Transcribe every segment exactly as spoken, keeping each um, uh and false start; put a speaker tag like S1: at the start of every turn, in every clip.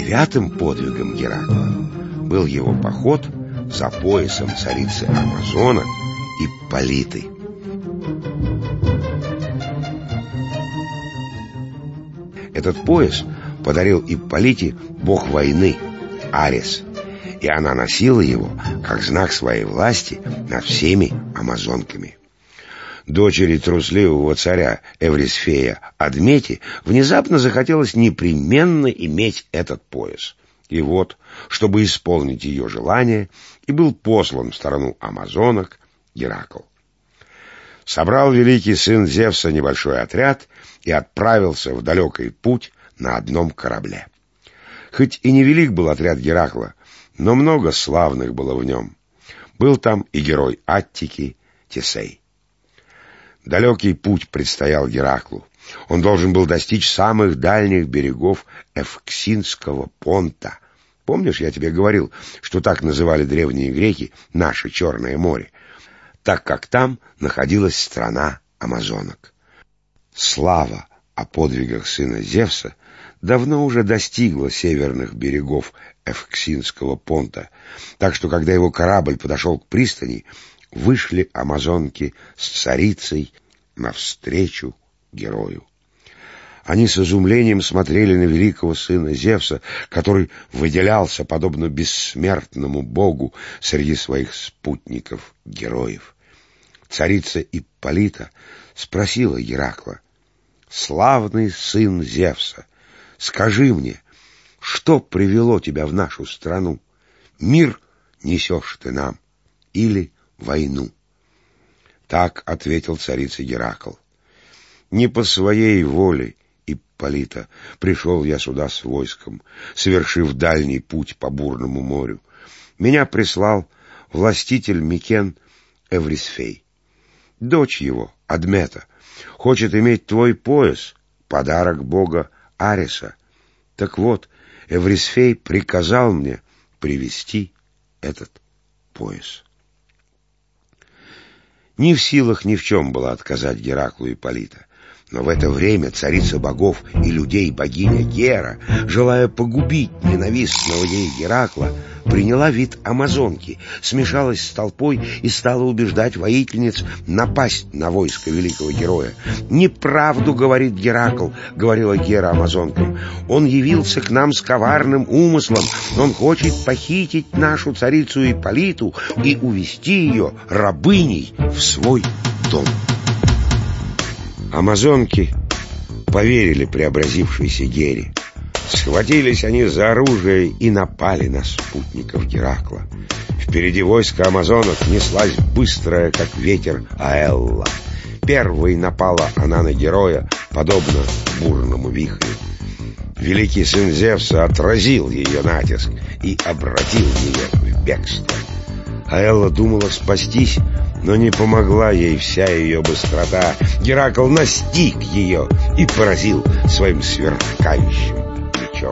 S1: девятым подвигом Геракла был его поход за поясом царицы Амазонок Ипполиты. Этот пояс подарил Ипполите бог войны Арес, и она носила его как знак своей власти над всеми амазонками. Дочери трусливого царя Эврисфея Адмете внезапно захотелось непременно иметь этот пояс. И вот, чтобы исполнить ее желание, и был послан в страну амазонок Геракл. Собрал великий сын Зевса небольшой отряд и отправился в далекий путь на одном корабле. Хоть и невелик был отряд Геракла, но много славных было в нем. Был там и герой Аттики Тесей. Далекий путь предстоял Гераклу. Он должен был достичь самых дальних берегов Эвксинского понта. Помнишь, я тебе говорил, что так называли древние греки наше Черное море, так как там находилась страна амазонок. Слава о подвигах сына Зевса давно уже достигла северных берегов Эвксинского понта, так что, когда его корабль подошел к пристани, вышли амазонки с царицей навстречу герою. Они с изумлением смотрели на великого сына Зевса, который выделялся подобно бессмертному богу среди своих спутников-героев. Царица Ипполита спросила Геракла: «Славный сын Зевса, скажи мне, что привело тебя в нашу страну? Мир несешь ты нам или войну?» Так ответил царица Геракл: «Не по своей воле, Ипполита, пришел я сюда с войском, совершив дальний путь по бурному морю. Меня прислал властитель Микен Эврисфей. Дочь его, Адмета, хочет иметь твой пояс, подарок бога Ареса. Так вот, Эврисфей приказал мне привести этот пояс». Не в силах ни в чем была отказать Гераклу Ипполита. Но в это время царица богов и людей богиня Гера, желая погубить ненавистного ей Геракла, приняла вид амазонки, смешалась с толпой и стала убеждать воительниц напасть на войско великого героя. «Неправду, — говорит Геракл, — говорила Гера амазонкам, — он явился к нам с коварным умыслом, он хочет похитить нашу царицу Ипполиту и увести ее рабыней в свой дом». Амазонки поверили преобразившейся Гере. Схватились они за оружие и напали на спутников Геракла. Впереди войска амазонок неслась быстрая, как ветер, Аэлла. Первой напала она на героя, подобно бурному вихрю. Великий сын Зевса отразил ее натиск и обратил ее в бегство. Аэлла думала спастись, но не помогла ей вся ее быстрота. Геракл настиг ее и поразил своим сверкающим мечом.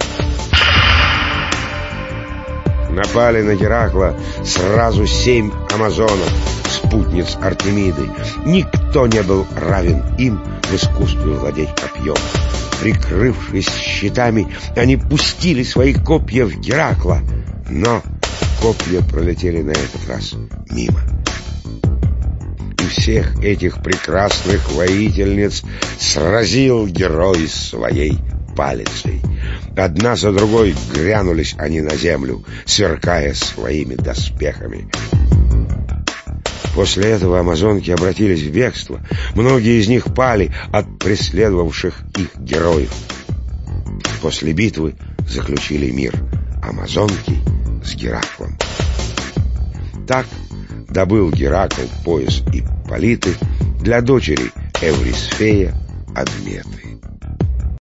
S1: Напали на Геракла сразу семь амазонок, спутниц Артемиды. Никто не был равен им в искусстве владеть копьем. Прикрывшись щитами, они пустили свои копья в Геракла, но копья пролетели на этот раз мимо. И всех этих прекрасных воительниц сразил герой своей палицей. Одна за другой грянулись они на землю, сверкая своими доспехами. После этого амазонки обратились в бегство. Многие из них пали от преследовавших их героев. После битвы заключили мир амазонки с Гераклом. Так добыл Геракл пояс Ипполиты для дочери Эврисфея Адметы.